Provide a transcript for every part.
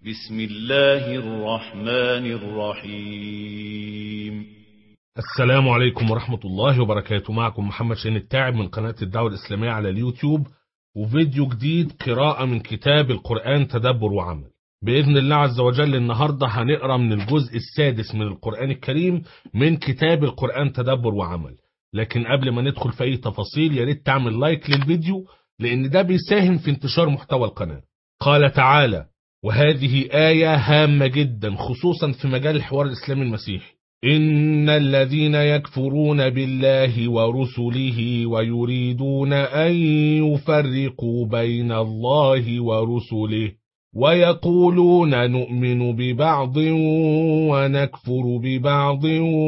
بسم الله الرحمن الرحيم. السلام عليكم ورحمة الله وبركاته. معكم محمد شين التاعب من قناة الدعوة الإسلامية على اليوتيوب، وفيديو جديد قراءة من كتاب القرآن تدبر وعمل. بإذن الله عز وجل النهاردة هنقرأ من الجزء السادس من القرآن الكريم من كتاب القرآن تدبر وعمل. لكن قبل ما ندخل في أي تفاصيل يا ريت تعمل لايك للفيديو، لأن ده بيساهم في انتشار محتوى القناة. قال تعالى: وهذه آية هامة جدا خصوصا في مجال الحوار الإسلامي المسيحي: إن الذين يكفرون بالله ورسله ويريدون أن يفرقوا بين الله ورسله ويقولون نؤمن ببعض ونكفر ببعض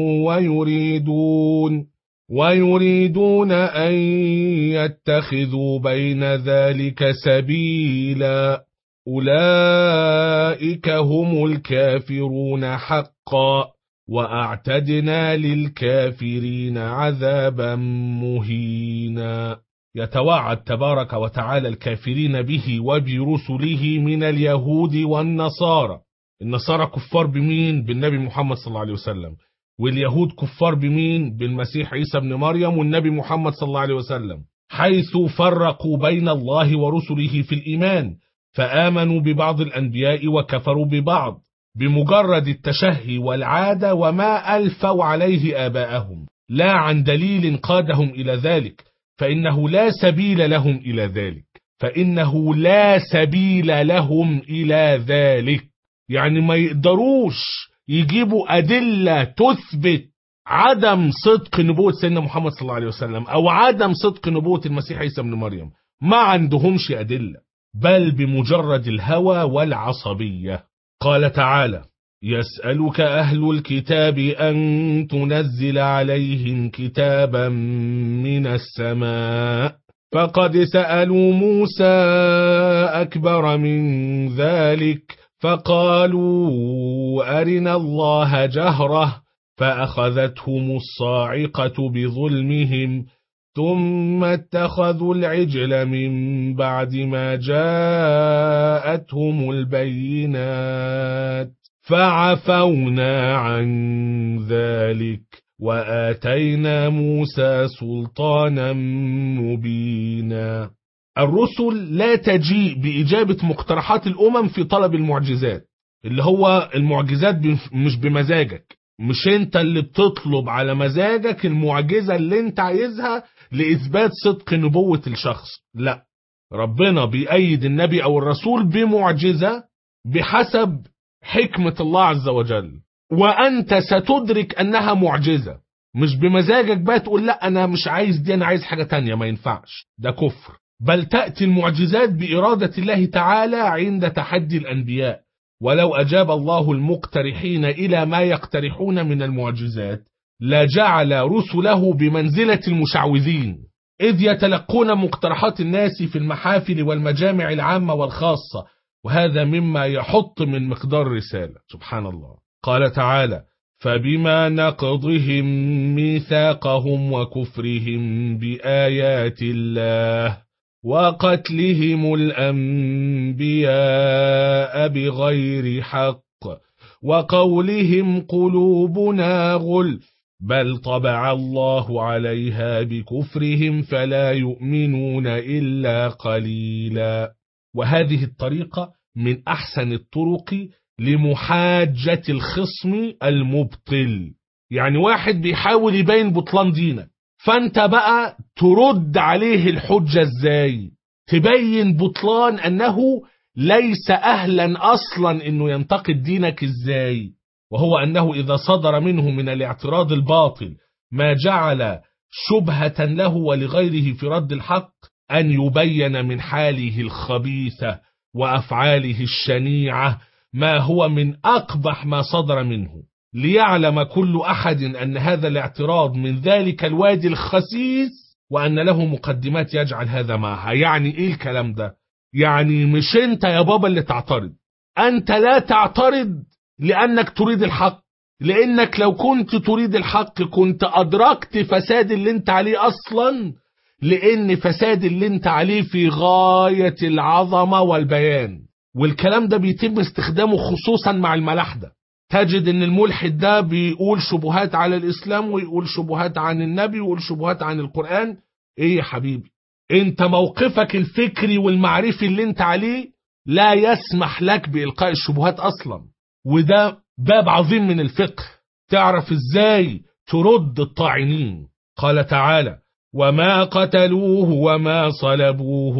ويريدون أن يتخذوا بين ذلك سبيلا أولئك هم الكافرون حقا وأعتدنا للكافرين عذابا مهينا. يتوعد تبارك وتعالى الكافرين به وبرسله من اليهود والنصارى. النصارى كفار بمين؟ بالنبي محمد صلى الله عليه وسلم، واليهود كفار بمين؟ بالمسيح عيسى بن مريم والنبي محمد صلى الله عليه وسلم، حيث فرقوا بين الله ورسله في الإيمان، فآمنوا ببعض الأنبياء وكفروا ببعض بمجرد التشهي والعادة وما ألفوا عليه آباءهم، لا عن دليل قادهم إلى ذلك، فإنه لا سبيل لهم إلى ذلك. يعني ما يقدروش يجيبوا أدلة تثبت عدم صدق نبوة سيدنا محمد صلى الله عليه وسلم أو عدم صدق نبوة المسيح عيسى بن مريم، ما عندهمش أدلة، بل بمجرد الهوى والعصبية. قال تعالى: يسألك أهل الكتاب أن تنزل عليهم كتابا من السماء، فقد سألوا موسى أكبر من ذلك فقالوا أرنا الله جهرة فأخذتهم الصاعقة بظلمهم ثم اتخذوا العجل من بعد ما جاءتهم البينات فعفونا عن ذلك وآتينا موسى سلطانا مبينا. الرسل لا تجيء بإجابة مقترحات الأمم في طلب المعجزات، اللي هو المعجزات مش بمزاجك، مش انت اللي بتطلب على مزاجك المعجزة اللي انت عايزها لإثبات صدق نبوة الشخص، لا، ربنا بيأيد النبي أو الرسول بمعجزة بحسب حكمة الله عز وجل، وأنت ستدرك أنها معجزة، مش بمزاجك بقى تقول لا أنا مش عايز دي، أنا عايز حاجة تانية، ما ينفعش، ده كفر. بل تأتي المعجزات بإرادة الله تعالى عند تحدي الأنبياء، ولو أجاب الله المقترحين إلى ما يقترحون من المعجزات لجعل رسله بمنزلة المشعوذين، إذ يتلقون مقترحات الناس في المحافل والمجامع العامة والخاصة، وهذا مما يحط من مقدار رسالة. سبحان الله. قال تعالى: فبما نقضهم ميثاقهم وكفرهم بآيات الله وقتلهم الأنبياء بغير حق وقولهم قلوبنا غلف بل طبع الله عليها بكفرهم فلا يؤمنون إلا قليلا. وهذه الطريقة من أحسن الطرق لمحاجة الخصم المبطل. يعني واحد بيحاول يبين بطلان دينك، فانت بقى ترد عليه الحجة ازاي؟ تبين بطلان انه ليس اهلا اصلا انه ينتقد دينك ازاي؟ وهو انه اذا صدر منه من الاعتراض الباطل ما جعل شبهة له ولغيره في رد الحق ان يبين من حاله الخبيثة وافعاله الشنيعة ما هو من اقبح ما صدر منه، ليعلم كل أحد أن هذا الاعتراض من ذلك الوادي الخسيس وأن له مقدمات يجعل هذا معها. يعني إيه الكلام ده؟ يعني مش أنت يا بابا اللي تعترض، أنت لا تعترض لأنك تريد الحق، لأنك لو كنت تريد الحق كنت أدركت فساد اللي أنت عليه أصلا، لأن فساد اللي أنت عليه في غاية العظمة والبيان. والكلام ده بيتم استخدامه خصوصا مع الملاحدة. تجد ان الملحد ده بيقول شبهات على الإسلام ويقول شبهات عن النبي ويقول شبهات عن القرآن. ايه يا حبيبي، انت موقفك الفكري والمعرفي اللي انت عليه لا يسمح لك بإلقاء الشبهات أصلا، وده باب عظيم من الفقه تعرف ازاي ترد الطاعنين. قال تعالى: وما قتلوه وما صلبوه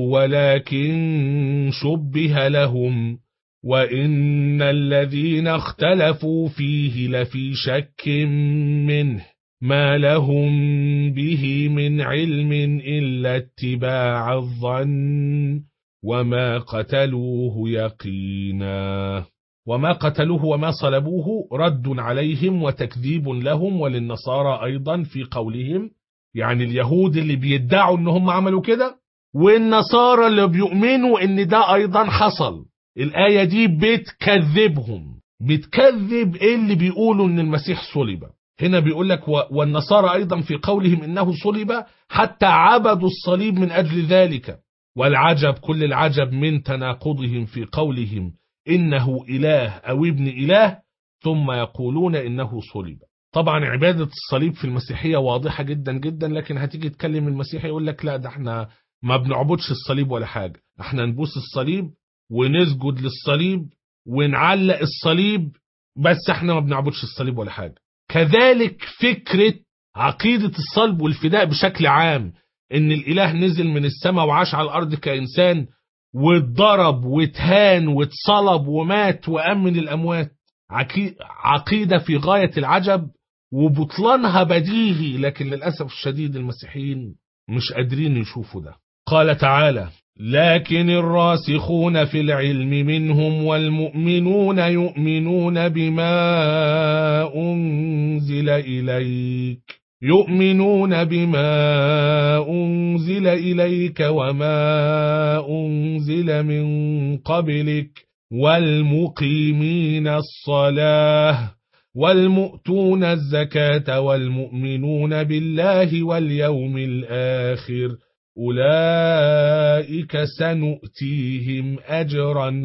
ولكن شبه لهم وإن الذين اختلفوا فيه لفي شك منه ما لهم به من علم إلا اتباع الظن وما قتلوه يقينا. وما قتلوه وما صلبوه رد عليهم وتكذيب لهم وللنصارى أيضا في قولهم، يعني اليهود اللي بيدعوا انهم عملوا كده والنصارى اللي بيؤمنوا ان ده ايضا حصل. الآية دي بتكذبهم، بتكذب اللي بيقولوا ان المسيح صلب. هنا بيقول لك والنصارى ايضا في قولهم انه صلب حتى عبدوا الصليب من اجل ذلك. والعجب كل العجب من تناقضهم في قولهم انه اله او ابن اله ثم يقولون انه صلب. طبعا عبادة الصليب في المسيحية واضحة جدا جدا، لكن هتيجي تكلم المسيحي يقول لك لا، ده احنا ما بنعبدش الصليب ولا حاجة، احنا نبوس الصليب ونسجد للصليب ونعلق الصليب، بس احنا ما بنعبدش الصليب ولا حاجة. كذلك فكرة عقيدة الصلب والفداء بشكل عام، ان الاله نزل من السماء وعاش على الارض كإنسان واتضرب واتهان واتصلب ومات وأمن الأموات، عقيدة في غاية العجب وبطلانها بديهي، لكن للأسف الشديد المسيحيين مش قادرين يشوفوا ده. قال تعالى: لكن الراسخون في العلم منهم والمؤمنون يؤمنون بما أنزل إليك وما أنزل من قبلك والمقيمين الصلاة والمؤتون الزكاة والمؤمنون بالله واليوم الآخر أولئك سنؤتيهم أجرا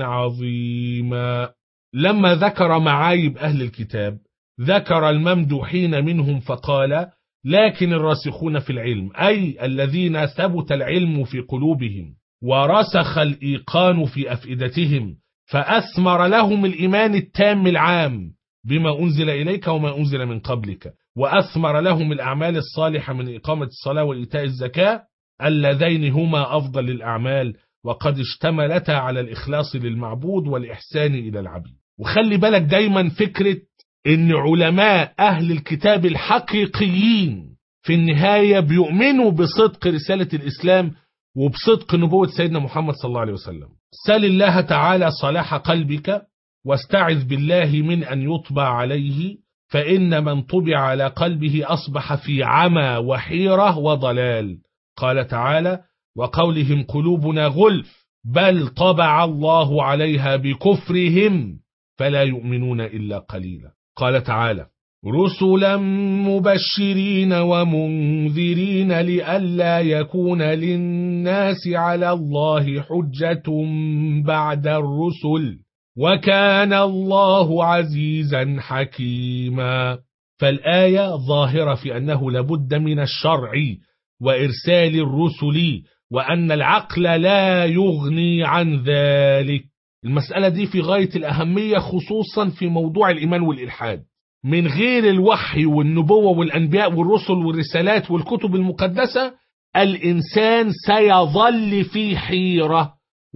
عظيما. لما ذكر معايب أهل الكتاب ذكر الممدوحين منهم فقال: لكن الراسخون في العلم، أي الذين ثبت العلم في قلوبهم ورسخ الإيقان في أفئدتهم، فأثمر لهم الإيمان التام العام بما أنزل إليك وما أنزل من قبلك، وأثمر لهم الأعمال الصالحة من إقامة الصلاة وإيتاء الزكاة، اللذين هما أفضل الأعمال وقد اشتملتا على الإخلاص للمعبود والإحسان إلى العبيد. وخلي بالك دايما فكرة إن علماء أهل الكتاب الحقيقيين في النهاية بيؤمنوا بصدق رسالة الإسلام وبصدق نبوة سيدنا محمد صلى الله عليه وسلم. سل الله تعالى صلاح قلبك واستعذ بالله من أن يطبع عليه، فإن من طبع على قلبه أصبح في عمى وحيرة وضلال. قال تعالى: وقولهم قلوبنا غلف بل طبع الله عليها بكفرهم فلا يؤمنون إلا قليلا. قال تعالى: رسلا مبشرين ومنذرين لئلا يكون للناس على الله حجة بعد الرسل وكان الله عزيزا حكيما. فالآية ظاهرة في أنه لابد من الشرع وإرسال الرسل، وأن العقل لا يغني عن ذلك. المسألة دي في غاية الأهمية خصوصا في موضوع الإيمان والإلحاد. من غير الوحي والنبوة والأنبياء والرسل والرسالات والكتب المقدسة الإنسان سيظل في حيرة،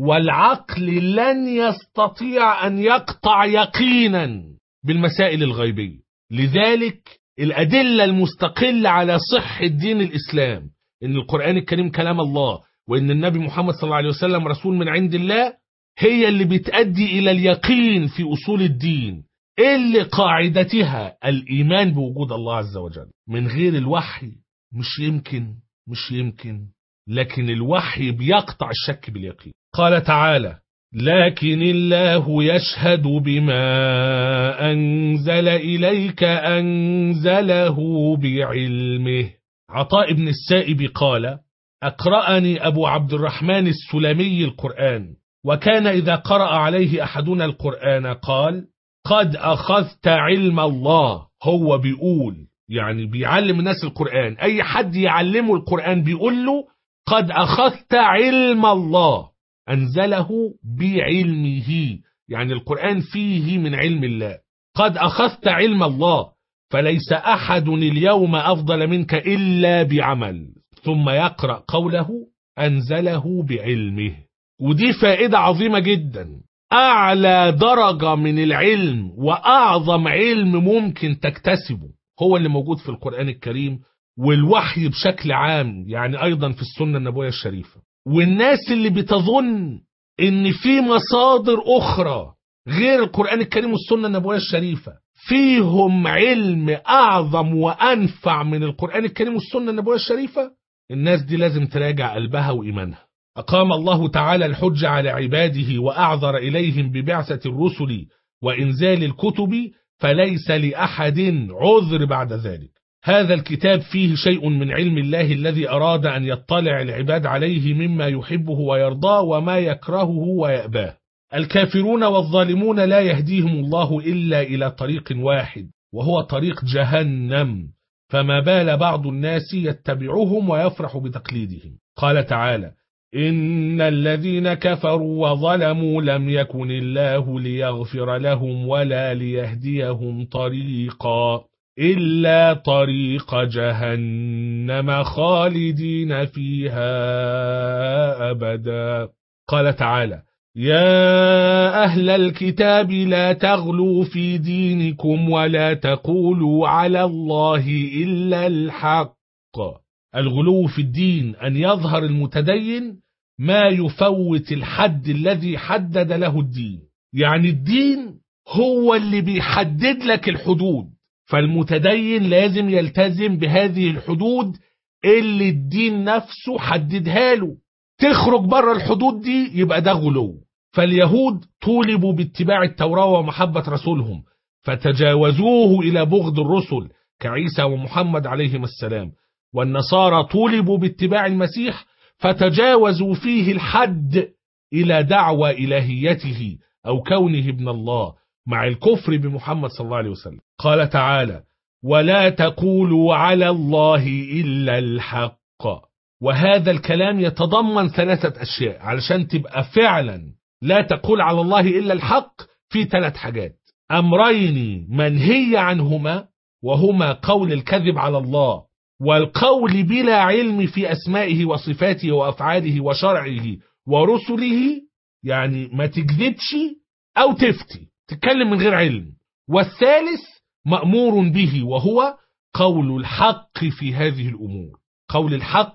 والعقل لن يستطيع أن يقطع يقينا بالمسائل الغيبية. لذلك الأدلة المستقلة على صحة دين الإسلام إن القرآن الكريم كلام الله وإن النبي محمد صلى الله عليه وسلم رسول من عند الله هي اللي بتؤدي إلى اليقين في أصول الدين اللي قاعدتها الإيمان بوجود الله عز وجل. من غير الوحي مش يمكن، لكن الوحي بيقطع الشك باليقين. قال تعالى: لكن الله يشهد بما أنزل إليك أنزله بعلمه. عطاء بن السائب قال: أقرأني أبو عبد الرحمن السلمي القرآن وكان إذا قرأ عليه أحدنا القرآن قال: قد أخذت علم الله. هو بيقول يعني بيعلم الناس القرآن، أي حد يعلمه القرآن بيقول له: قد أخذت علم الله، أنزله بعلمه، يعني القرآن فيه من علم الله. قد أخذت علم الله، فليس أحد اليوم أفضل منك إلا بعمل. ثم يقرأ قوله: أنزله بعلمه. ودي فائدة عظيمة جدا. أعلى درجة من العلم وأعظم علم ممكن تكتسبه هو اللي موجود في القرآن الكريم والوحي بشكل عام، يعني أيضا في السنة النبوية الشريفة. والناس اللي بتظن إن في مصادر أخرى غير القرآن الكريم والسنة النبوية الشريفة فيهم علم أعظم وأنفع من القرآن الكريم والسنة النبوية الشريفة، الناس دي لازم تراجع قلبها وإيمانها. أقام الله تعالى الحج على عباده وأعذر إليهم ببعثة الرسل وإنزال الكتب، فليس لأحد عذر بعد ذلك. هذا الكتاب فيه شيء من علم الله الذي أراد أن يطلع العباد عليه مما يحبه ويرضاه وما يكرهه ويأباه. الكافرون والظالمون لا يهديهم الله إلا إلى طريق واحد، وهو طريق جهنم، فما بال بعض الناس يتبعهم ويفرح بتقليدهم. قال تعالى: إن الذين كفروا وظلموا لم يكن الله ليغفر لهم ولا ليهديهم طريقا إلا طريق جهنم خالدين فيها أبدا. قال تعالى: يا أهل الكتاب لا تغلوا في دينكم ولا تقولوا على الله إلا الحق. الغلو في الدين أن يظهر المتدين ما يفوت الحد الذي حدد له الدين، يعني الدين هو اللي بيحدد لك الحدود، فالمتدين لازم يلتزم بهذه الحدود اللي الدين نفسه حددها له. تخرج بره الحدود دي يبقى ده غلو. فاليهود طولبوا باتباع التوراة ومحبة رسولهم فتجاوزوه إلى بغض الرسل كعيسى ومحمد عليهم السلام، والنصارى طولبوا باتباع المسيح فتجاوزوا فيه الحد إلى دعوى إلهيته أو كونه ابن الله مع الكفر بمحمد صلى الله عليه وسلم. قال تعالى: ولا تقولوا على الله إلا الحق. وهذا الكلام يتضمن 3 أشياء علشان تبقى فعلا لا تقول على الله إلا الحق. في 3 حاجات: أمرين منهي عنهما، وهما قول الكذب على الله والقول بلا علم في أسمائه وصفاته وأفعاله وشرعه ورسله، يعني ما تكذبش أو تفتي تتكلم من غير علم. والثالث مأمور به، وهو قول الحق في هذه الأمور. قول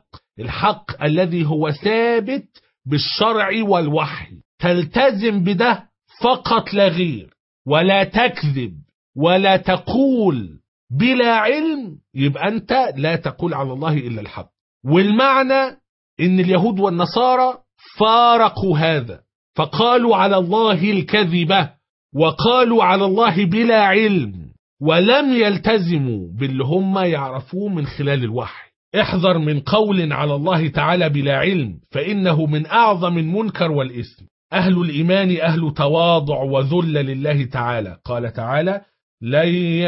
الحق الذي هو ثابت بالشرع والوحي، تلتزم بده فقط لا غير، ولا تكذب ولا تقول بلا علم، يبقى أنت لا تقول على الله إلا الحق. والمعنى إن اليهود والنصارى فارقوا هذا فقالوا على الله الكذبة وقالوا على الله بلا علم، ولم يلتزموا باللي هم يعرفوه من خلال الوحي. احذر من قول على الله تعالى بلا علم، فإنه من أعظم المنكر والإثم. أهل الإيمان أهل تواضع وذل لله تعالى. قال تعالى: لن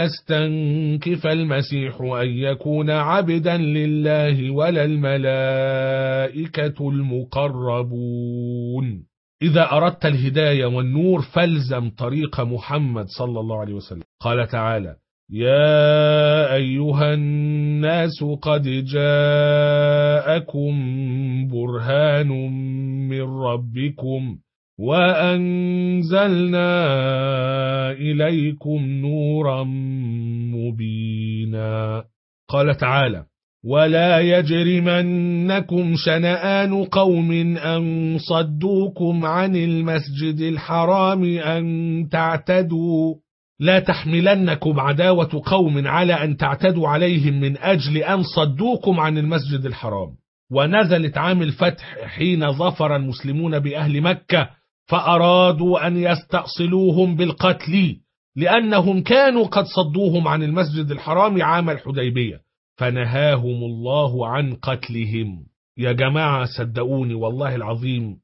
يستنكف المسيح أن يكون عبدا لله ولا الملائكة المقربون. إذا أردت الهداية والنور فالزم طريق محمد صلى الله عليه وسلم. قال تعالى: يا أيها الناس قد جاءكم برهان من ربكم وأنزلنا إليكم نورا مبينا. قال تعالى: ولا يجرمنكم شنآن قوم أن صدوكم عن المسجد الحرام أن تعتدوا. لا تحملنكم عداوة قوم على أن تعتدوا عليهم من أجل أن صدوكم عن المسجد الحرام. ونزلت عام الفتح حين ظفر المسلمون بأهل مكة فأرادوا أن يستأصلوهم بالقتل، لأنهم كانوا قد صدوهم عن المسجد الحرام عام الحديبية، فنهاهم الله عن قتلهم. يا جماعة صدقوني والله العظيم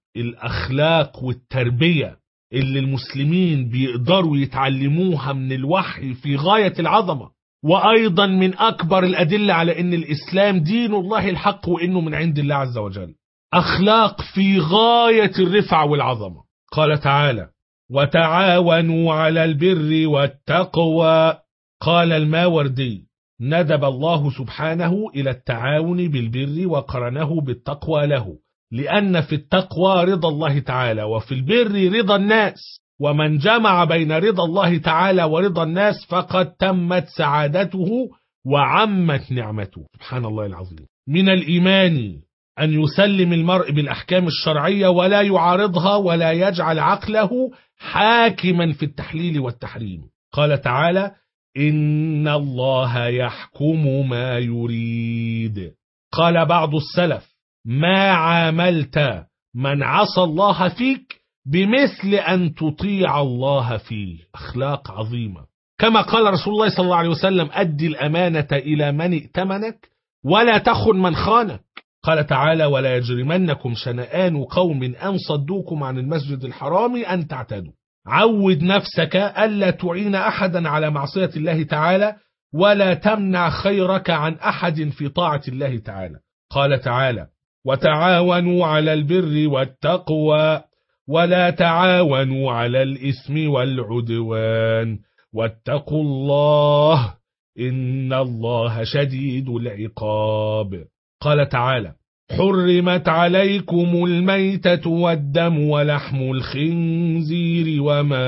الأخلاق والتربية اللي المسلمين بيقدروا يتعلموها من الوحي في غاية العظمة، وأيضا من أكبر الأدلة على أن الإسلام دين الله الحق وأنه من عند الله عز وجل. أخلاق في غاية الرفع والعظمة. قال تعالى: وتعاونوا على البر والتقوى. قال الماوردي: ندب الله سبحانه إلى التعاون بالبر وقرنه بالتقوى له، لأن في التقوى رضا الله تعالى، وفي البر رضا الناس، ومن جمع بين رضا الله تعالى ورضا الناس فقد تمت سعادته وعمت نعمته. سبحان الله العظيم. من الإيمان أن يسلم المرء بالأحكام الشرعية ولا يعارضها ولا يجعل عقله حاكما في التحليل والتحريم. قال تعالى: إن الله يحكم ما يريد. قال بعض السلف: ما عاملت من عصى الله فيك بمثل أن تطيع الله فيه. أخلاق عظيمة. كما قال رسول الله صلى الله عليه وسلم: أدي الأمانة إلى من ائتمنك ولا تخن من خانك. قال تعالى: ولا يجرمنكم شنآن قوم أن صدوكم عن المسجد الحرام أن تعتدوا. عود نفسك ألا تعين أحدا على معصية الله تعالى ولا تمنع خيرك عن أحد في طاعة الله تعالى. قال تعالى: وتعاونوا على البر والتقوى ولا تعاونوا على الإثم والعدوان واتقوا الله إن الله شديد العقاب. قال تعالى: حرمت عليكم الميتة والدم ولحم الخنزير وما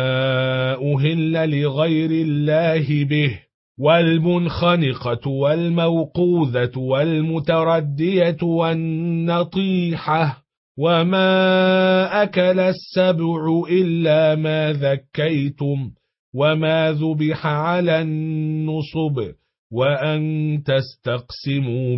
أهل لغير الله به والمنخنقة والموقوذة والمتردية والنطيحة وما أكل السبع إلا ما ذكيتم وما ذبح على النصب وأن تستقسموا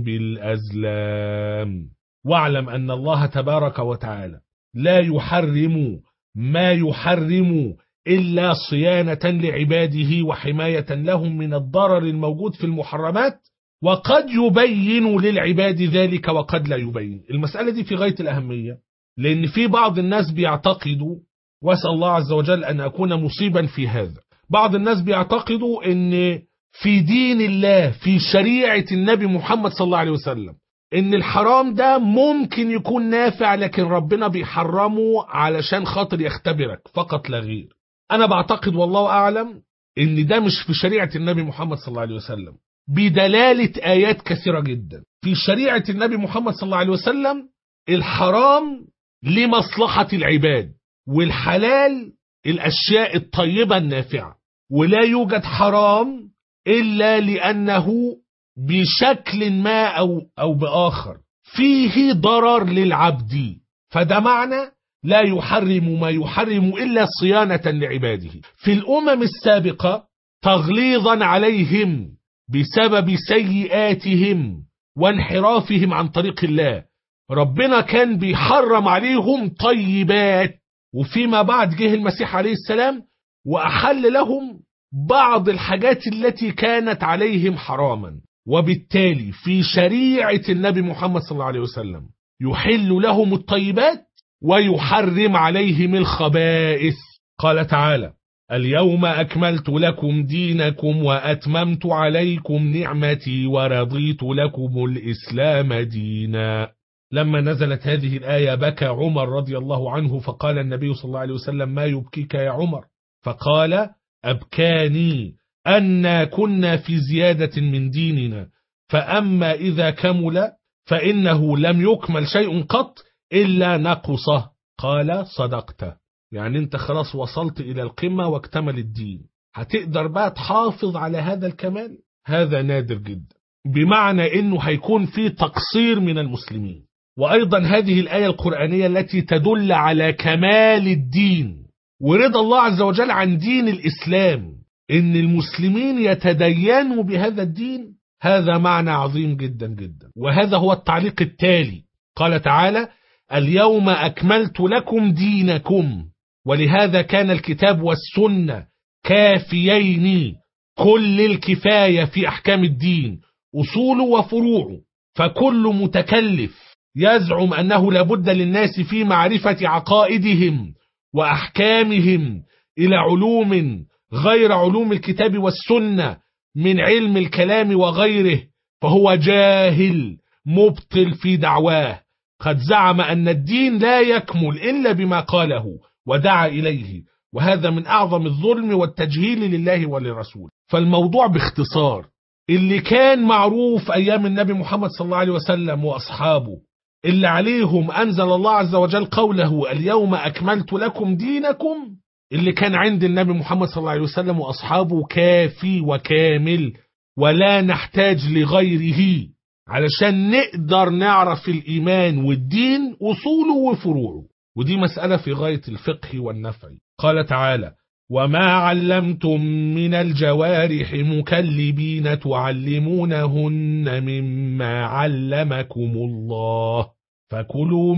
بالأزلام. واعلم أن الله تبارك وتعالى لا يحرم ما يحرم إلا صيانة لعباده وحماية لهم من الضرر الموجود في المحرمات، وقد يبين للعباد ذلك وقد لا يبين. المسألة دي في غاية الأهمية، لأن في بعض الناس بيعتقدوا، وأسأل الله عز وجل أن أكون مصيبا في هذا، بعض الناس بيعتقدوا أن في دين الله في شريعة النبي محمد صلى الله عليه وسلم ان الحرام ده ممكن يكون نافع، لكن ربنا بيحرمه علشان خاطر يختبرك فقط لا غير. انا بعتقد والله اعلم ان ده مش في شريعة النبي محمد صلى الله عليه وسلم، بدلالة ايات كثيرة جدا. في شريعة النبي محمد صلى الله عليه وسلم الحرام لمصلحة العباد، والحلال الاشياء الطيبة النافعة، ولا يوجد حرام إلا لأنه بشكل ما أو بآخر فيه ضرر للعبد، فده معنى لا يحرم ما يحرم إلا صيانة لعباده. في الأمم السابقة تغليظا عليهم بسبب سيئاتهم وانحرافهم عن طريق الله، ربنا كان بيحرم عليهم طيبات، وفيما بعد جه المسيح عليه السلام وأحل لهم بعض الحاجات التي كانت عليهم حراما. وبالتالي في شريعة النبي محمد صلى الله عليه وسلم يحل لهم الطيبات ويحرم عليهم الخبائث. قال تعالى: اليوم أكملت لكم دينكم وأتممت عليكم نعمتي ورضيت لكم الإسلام دينا. لما نزلت هذه الآية بكى عمر رضي الله عنه، فقال النبي صلى الله عليه وسلم: ما يبكيك يا عمر؟ فقال: أبكاني أن كنا في زيادة من ديننا، فأما إذا كمل فإنه لم يكمل شيء قط إلا نقصه. قال: صدقت، يعني أنت خلاص وصلت إلى القمة واكتمل الدين، هتقدر بقى تحافظ على هذا الكمال؟ هذا نادر جدا، بمعنى أنه هيكون في تقصير من المسلمين. وأيضا هذه الآية القرآنية التي تدل على كمال الدين ورضا الله عز وجل عن دين الإسلام، إن المسلمين يتدينوا بهذا الدين، هذا معنى عظيم جدا جدا. وهذا هو التعليق التالي. قال تعالى: اليوم أكملت لكم دينكم. ولهذا كان الكتاب والسنة كافيين كل الكفاية في أحكام الدين، أصوله وفروعه، فكل متكلف يزعم أنه لابد للناس في معرفة عقائدهم وأحكامهم إلى علوم غير علوم الكتاب والسنة من علم الكلام وغيره، فهو جاهل مبطل في دعواه، قد زعم أن الدين لا يكمل إلا بما قاله ودعا إليه، وهذا من أعظم الظلم والتجهيل لله ولرسوله. فالموضوع باختصار اللي كان معروف أيام النبي محمد صلى الله عليه وسلم وأصحابه، اللي عليهم أنزل الله عز وجل قوله اليوم أكملت لكم دينكم، اللي كان عند النبي محمد صلى الله عليه وسلم وأصحابه كافي وكامل، ولا نحتاج لغيره علشان نقدر نعرف الإيمان والدين أصوله وفروعه، ودي مسألة في غاية الفقه والنفع. قال تعالى: وما علمتم من الجوارح مكلبين تعلمونهن مما علمكم الله فكلوا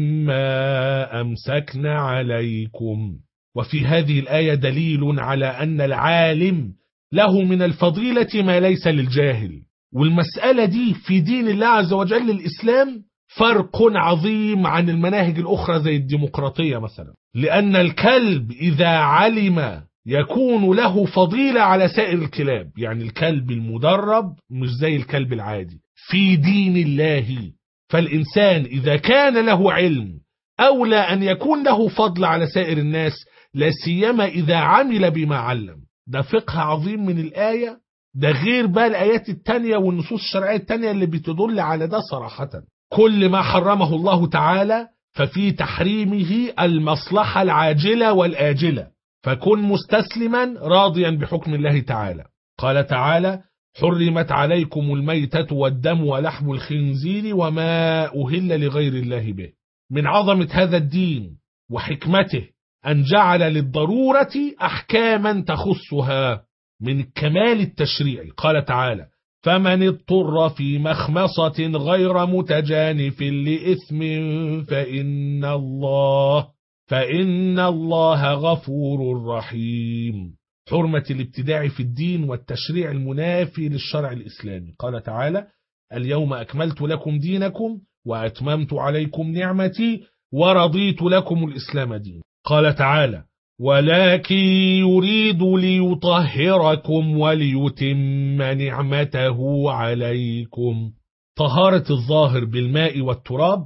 مما أمسكن عليكم. وفي هذه الآية دليل على أن العالم له من الفضيلة ما ليس للجاهل، والمسألة دي في دين الله عز وجل الإسلام فرق عظيم عن المناهج الأخرى زي الديمقراطية مثلا، لأن الكلب إذا علم يكون له فضيلة على سائر الكلاب، يعني الكلب المدرب مش زي الكلب العادي في دين الله. فالإنسان إذا كان له علم أولى أن يكون له فضل على سائر الناس، لا سيما إذا عمل بما علم. ده فقه عظيم من الآية، ده غير بقى الآيات التانية والنصوص الشرعية التانية اللي بتدل على ده صراحة. كل ما حرمه الله تعالى ففي تحريمه المصلحة العاجلة والآجلة، فكن مستسلما راضيا بحكم الله تعالى. قال تعالى: حرمت عليكم الميتة والدم ولحم الخنزير وما أهل لغير الله به. من عظمة هذا الدين وحكمته أن جعل للضرورة أحكاما تخصها من كمال التشريع. قال تعالى: فمن اضطر في مخمصة غير متجانف لإثم فإن الله غفور رحيم. حرمة الابتداع في الدين والتشريع المنافي للشرع الإسلامي. قال تعالى: اليوم أكملت لكم دينكم وأتممت عليكم نعمتي ورضيت لكم الإسلام دين. قال تعالى: ولكن يريد ليطهركم وليتم نعمته عليكم. طهارة الظاهر بالماء والتراب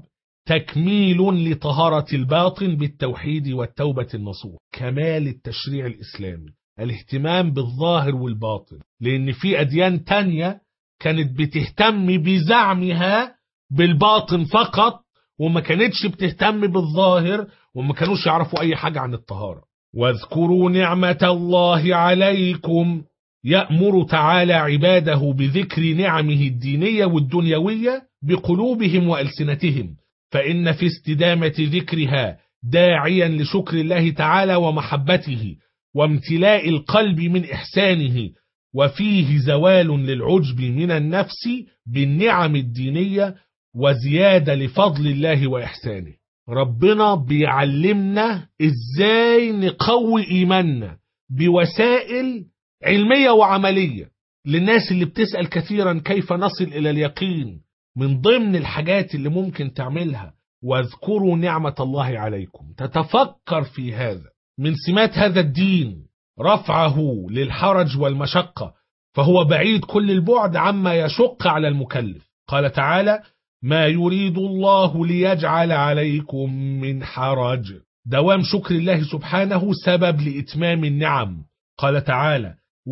تكميل لطهارة الباطن بالتوحيد والتوبة النصوح. كمال التشريع الإسلامي الاهتمام بالظاهر والباطن، لأن في أديان تانية كانت بتهتم بزعمها بالباطن فقط، وما كانتش بتهتم بالظاهر، وما كانوش يعرفوا أي حاجة عن الطهارة. واذكروا نعمة الله عليكم. يأمر تعالى عباده بذكر نعمه الدينية والدنيوية بقلوبهم وألسنتهم، فإن في استدامة ذكرها داعيا لشكر الله تعالى ومحبته وامتلاء القلب من إحسانه، وفيه زوال للعجب من النفس بالنعم الدينية وزيادة لفضل الله وإحسانه. ربنا بيعلمنا إزاي نقوي إيماننا بوسائل علمية وعملية. للناس اللي بتسأل كثيرا كيف نصل إلى اليقين، من ضمن الحاجات اللي ممكن تعملها واذكروا نعمة الله عليكم. تتفكر في هذا. من سمات هذا الدين رفعه للحرج والمشقة، فهو بعيد كل البعد عما يشق على المكلف. قال تعالى: ما يريد الله ليجعل عليكم من حرج. دوام شكر الله سبحانه سبب لإتمام النعم. قال تعالى: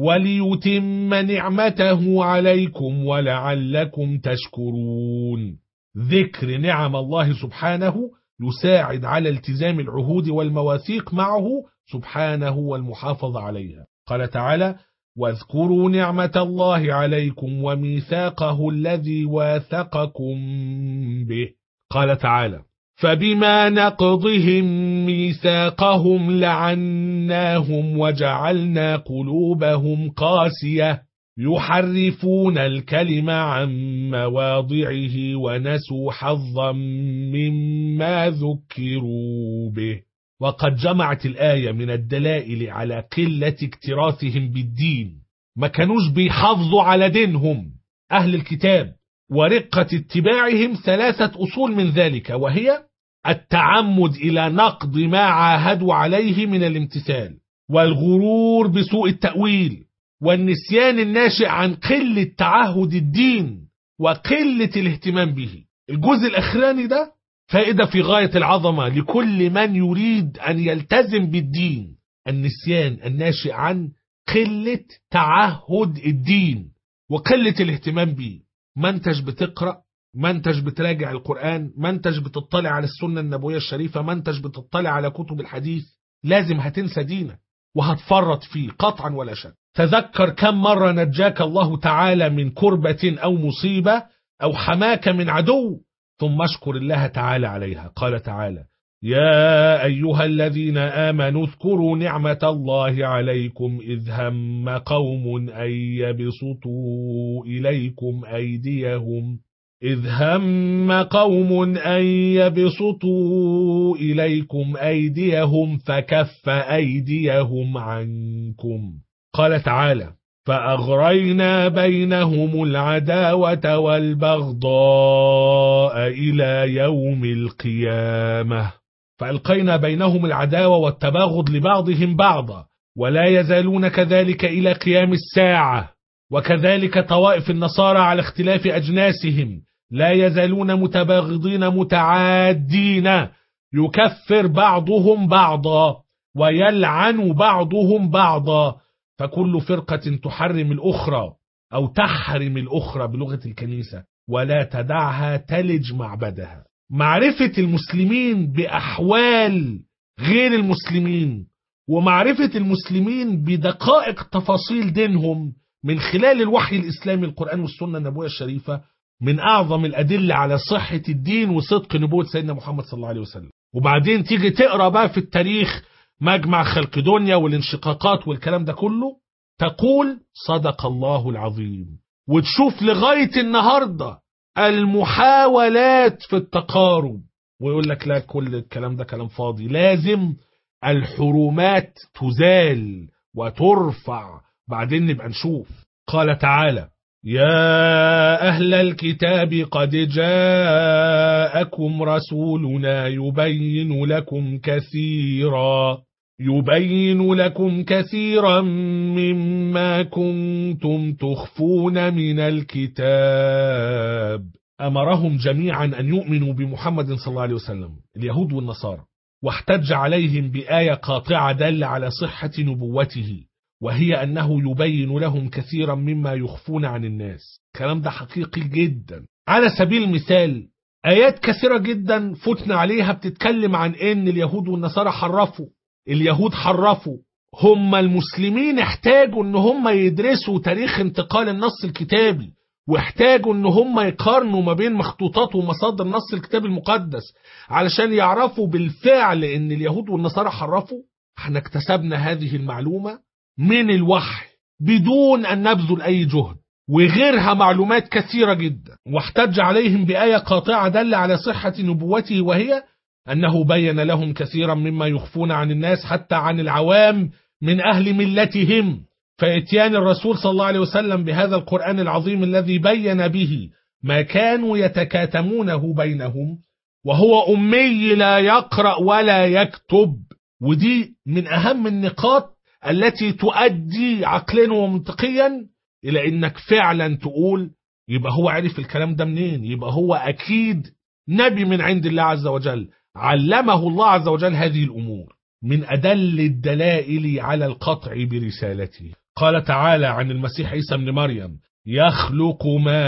وليتم نعمته عليكم ولعلكم تشكرون. ذكر نعم الله سبحانه يساعد على التزام العهود والمواثيق معه سبحانه والمحافظة عليها. قال تعالى: واذكروا نعمة الله عليكم وميثاقه الذي واثقكم به. قال تعالى: فبما نقضهم ميثاقهم لعناهم وجعلنا قلوبهم قاسية يحرفون الكلم عن مواضعه ونسوا حظا مما ذكروا به. وقد جمعت الآية من الدلائل على قلة اكتراثهم بالدين. ما كانوش بيحافظوا على دينهم أهل الكتاب، ورقة اتباعهم 3 أصول من ذلك، وهي التعمد إلى نقض ما عاهدوا عليه من الامتثال، والغرور بسوء التأويل، والنسيان الناشئ عن قلة تعهد الدين وقلة الاهتمام به. الجزء الأخراني ده فائدة في غاية العظمة لكل من يريد أن يلتزم بالدين: النسيان الناشئ عن قلة تعهد الدين وقلة الاهتمام به. ما انتش بتقرأ، ما انتش بتراجع القرآن، ما انتش بتطلع على السنة النبوية الشريفة، ما انتش بتطلع على كتب الحديث، لازم هتنسى دينك وهتفرط فيه قطعا ولا شك. تذكر كم مرة نجاك الله تعالى من كربة أو مصيبة أو حماك من عدو، ثم اشكر الله تعالى عليها. قال تعالى: يا أيها الذين آمنوا اذكروا نعمة الله عليكم إذ هم قوم أن يبسطوا إليكم أيديهم فكف أيديهم عنكم. قال تعالى: فأغرينا بينهم العداوة والبغضاء إلى يوم القيامة. فألقينا بينهم العداوة والتباغض لبعضهم بعضا، ولا يزالون كذلك إلى قيام الساعة. وكذلك طوائف النصارى على اختلاف أجناسهم لا يزالون متباغضين متعادين، يكفر بعضهم بعضا ويلعن بعضهم بعضا، فكل فرقة تحرم الأخرى أو تحرم الأخرى بلغة الكنيسة ولا تدعها تلج معبدها. معرفة المسلمين بأحوال غير المسلمين ومعرفة المسلمين بدقائق تفاصيل دينهم من خلال الوحي الإسلامي القرآن والسنة النبوية الشريفة من أعظم الأدلة على صحة الدين وصدق نبوة سيدنا محمد صلى الله عليه وسلم. وبعدين تيجي تقرأ بقى في التاريخ مجمع خلق دنيا والانشقاقات والكلام ده كله، تقول صدق الله العظيم. وتشوف لغاية النهاردة المحاولات في التقارب، ويقول لك لا، كل الكلام ده كلام فاضي، لازم الحرمات تزال وترفع، بعدين نبقى نشوف. قال تعالى: يا أهل الكتاب قد جاءكم رسولنا يبين لكم كثيرا مما كنتم تخفون من الكتاب. أمرهم جميعا أن يؤمنوا بمحمد صلى الله عليه وسلم، اليهود والنصارى، واحتج عليهم بآية قاطعة دل على صحة نبوته، وهي أنه يبين لهم كثيرا مما يخفون عن الناس. الكلام ده حقيقي جدا. على سبيل المثال آيات كثيرة جدا فتنا عليها بتتكلم عن أن اليهود والنصارى حرفوا. اليهود حرفوا، هم المسلمين احتاجوا أن هم يدرسوا تاريخ انتقال النص الكتابي، واحتاجوا أن هم يقارنوا ما بين مخطوطات ومصادر نص الكتاب المقدس علشان يعرفوا بالفعل أن اليهود والنصارى حرفوا. احنا اكتسبنا هذه المعلومة من الوحي بدون أن نبذل أي جهد، وغيرها معلومات كثيرة جدا. واحتج عليهم بآية قاطعة دل على صحة نبوته، وهي أنه بين لهم كثيرا مما يخفون عن الناس حتى عن العوام من أهل ملتهم. فإتيان الرسول صلى الله عليه وسلم بهذا القرآن العظيم الذي بين به ما كانوا يتكاتمونه بينهم، وهو أمي لا يقرأ ولا يكتب. ودي من أهم النقاط التي تؤدي عقليا ومنطقيا إلى إنك فعلا تقول يبقى هو عرف الكلام ده منين، يبقى هو أكيد نبي من عند الله عز وجل، علمه الله عز وجل هذه الأمور. من أدل الدلائل على القطع برسالته. قال تعالى عن المسيح عيسى بن مريم: يخلق ما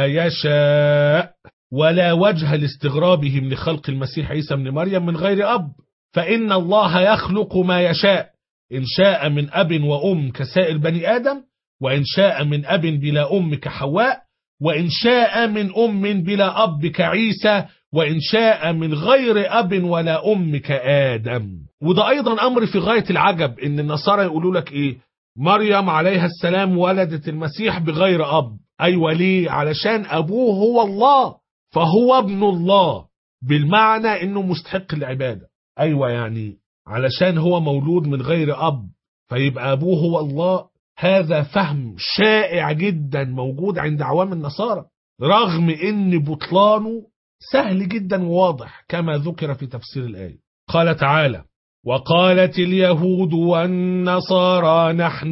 يشاء، ولا وجه لاستغرابهم لخلق المسيح عيسى بن مريم من غير أب، فإن الله يخلق ما يشاء، إن شاء من أب وأم كسائر بني آدم، وإن شاء من أب بلا أم كحواء، وإن شاء من أم بلا أب كعيسى، وإن شاء من غير أب ولا أم كآدم. وده أيضا أمر في غاية العجب، إن النصارى يقولوا لك إيه؟ مريم عليها السلام ولدت المسيح بغير أب. أيوة، ليه؟ علشان أبوه هو الله، فهو ابن الله، بالمعنى إنه مستحق العبادة. أيوة، يعني علشان هو مولود من غير أب فيبقى أبوه هو الله. هذا فهم شائع جدا موجود عند عوام النصارى. رغم ان بطلانه سهل جدا وواضح كما ذكر في تفسير الآية. قال تعالى: وقالت اليهود والنصارى نحن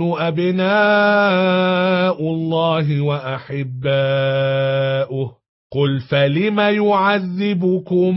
أبناء الله وأحباؤه قل فلم يعذبكم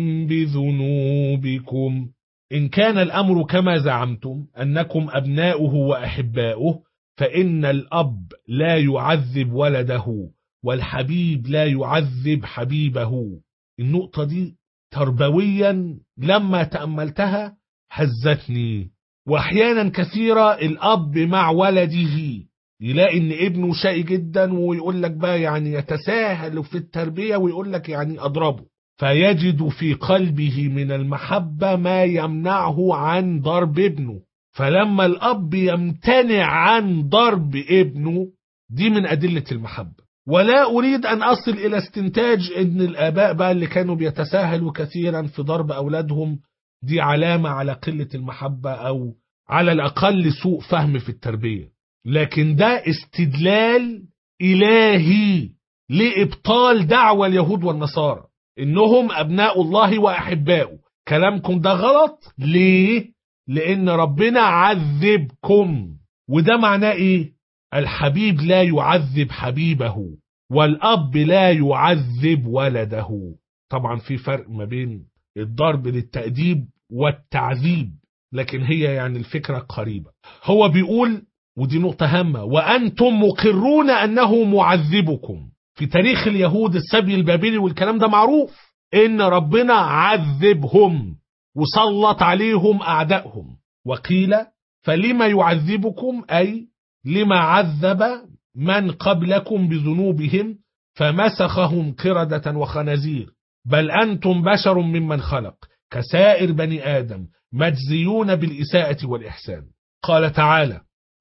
بذنوبكم إن كان الأمر كما زعمتم أنكم أبناؤه وأحباؤه فإن الأب لا يعذب ولده والحبيب لا يعذب حبيبه. النقطة دي تربويا لما تأملتها هزتني. وأحيانا كثيرة الأب مع ولده يلاقي إن ابنه شقي جدا ويقول لك بقى يعني يتساهل في التربية ويقول لك يعني أضربه، فيجد في قلبه من المحبة ما يمنعه عن ضرب ابنه. فلما الأب يمتنع عن ضرب ابنه دي من أدلة المحبة. ولا أريد أن أصل إلى استنتاج إن الآباء بقى اللي كانوا بيتساهلوا كثيرا في ضرب أولادهم دي علامة على قلة المحبة أو على الأقل سوء فهم في التربية، لكن ده استدلال إلهي لإبطال دعوى اليهود والنصارى إنهم أبناء الله وأحباؤه. كلامكم ده غلط. ليه؟ لأن ربنا عذبكم. وده معناه إيه؟ الحبيب لا يعذب حبيبه والأب لا يعذب ولده. طبعا في فرق ما بين الضرب للتأديب والتعذيب، لكن هي يعني الفكرة قريبة. هو بيقول ودي نقطة هامة: وأنتم مقرون أنه معذبكم. في تاريخ اليهود السبي البابلي والكلام ده معروف إن ربنا عذبهم وسلط عليهم أعدائهم. وقيل فلما يعذبكم أي لما عذب من قبلكم بذنوبهم فمسخهم قردة وخنازير، بل أنتم بشر ممن خلق كسائر بني آدم مجزيون بالإساءة والإحسان. قال تعالى: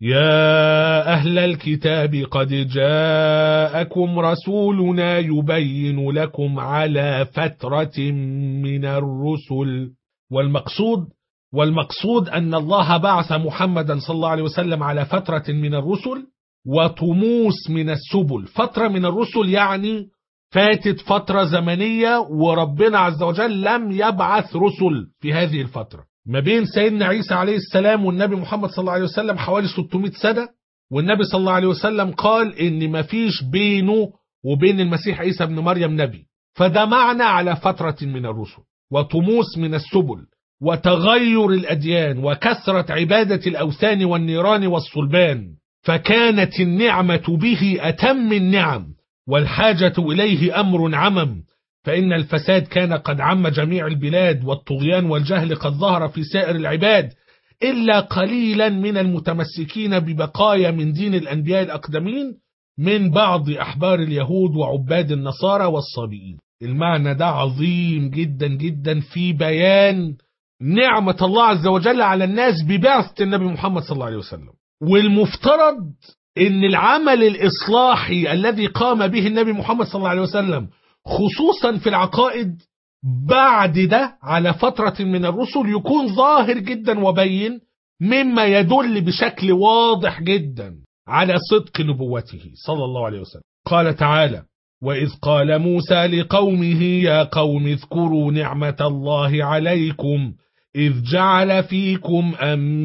يا أهل الكتاب قد جاءكم رسولنا يبين لكم على فترة من الرسل. والمقصود أن الله بعث محمدا صلى الله عليه وسلم على فترة من الرسل وطموس من السبل. فترة من الرسل يعني فاتت فترة زمنية وربنا عز وجل لم يبعث رسل في هذه الفترة. ما بين سيدنا عيسى عليه السلام والنبي محمد صلى الله عليه وسلم حوالي 600 سنة، والنبي صلى الله عليه وسلم قال إن ما فيش بينه وبين المسيح عيسى ابن مريم نبي. فده معنى على فترة من الرسل وطموس من السبل وتغير الأديان وكثرة عبادة الأوثان والنيران والصلبان، فكانت النعمة به أتم النعم والحاجة إليه أمر عمم، فإن الفساد كان قد عم جميع البلاد والطغيان والجهل قد ظهر في سائر العباد إلا قليلا من المتمسكين ببقايا من دين الأنبياء الأقدمين من بعض أحبار اليهود وعباد النصارى والصابئين. المعنى ده عظيم جدا جدا في بيان نعمة الله عز وجل على الناس ببعثة النبي محمد صلى الله عليه وسلم. والمفترض ان العمل الإصلاحي الذي قام به النبي محمد صلى الله عليه وسلم خصوصا في العقائد بعد ده على فترة من الرسل يكون ظاهر جدا وبين، مما يدل بشكل واضح جدا على صدق نبوته صلى الله عليه وسلم. قال تعالى: وإذ قال موسى لقومه يا قوم اذكروا نعمة الله عليكم إذ جعل فيكم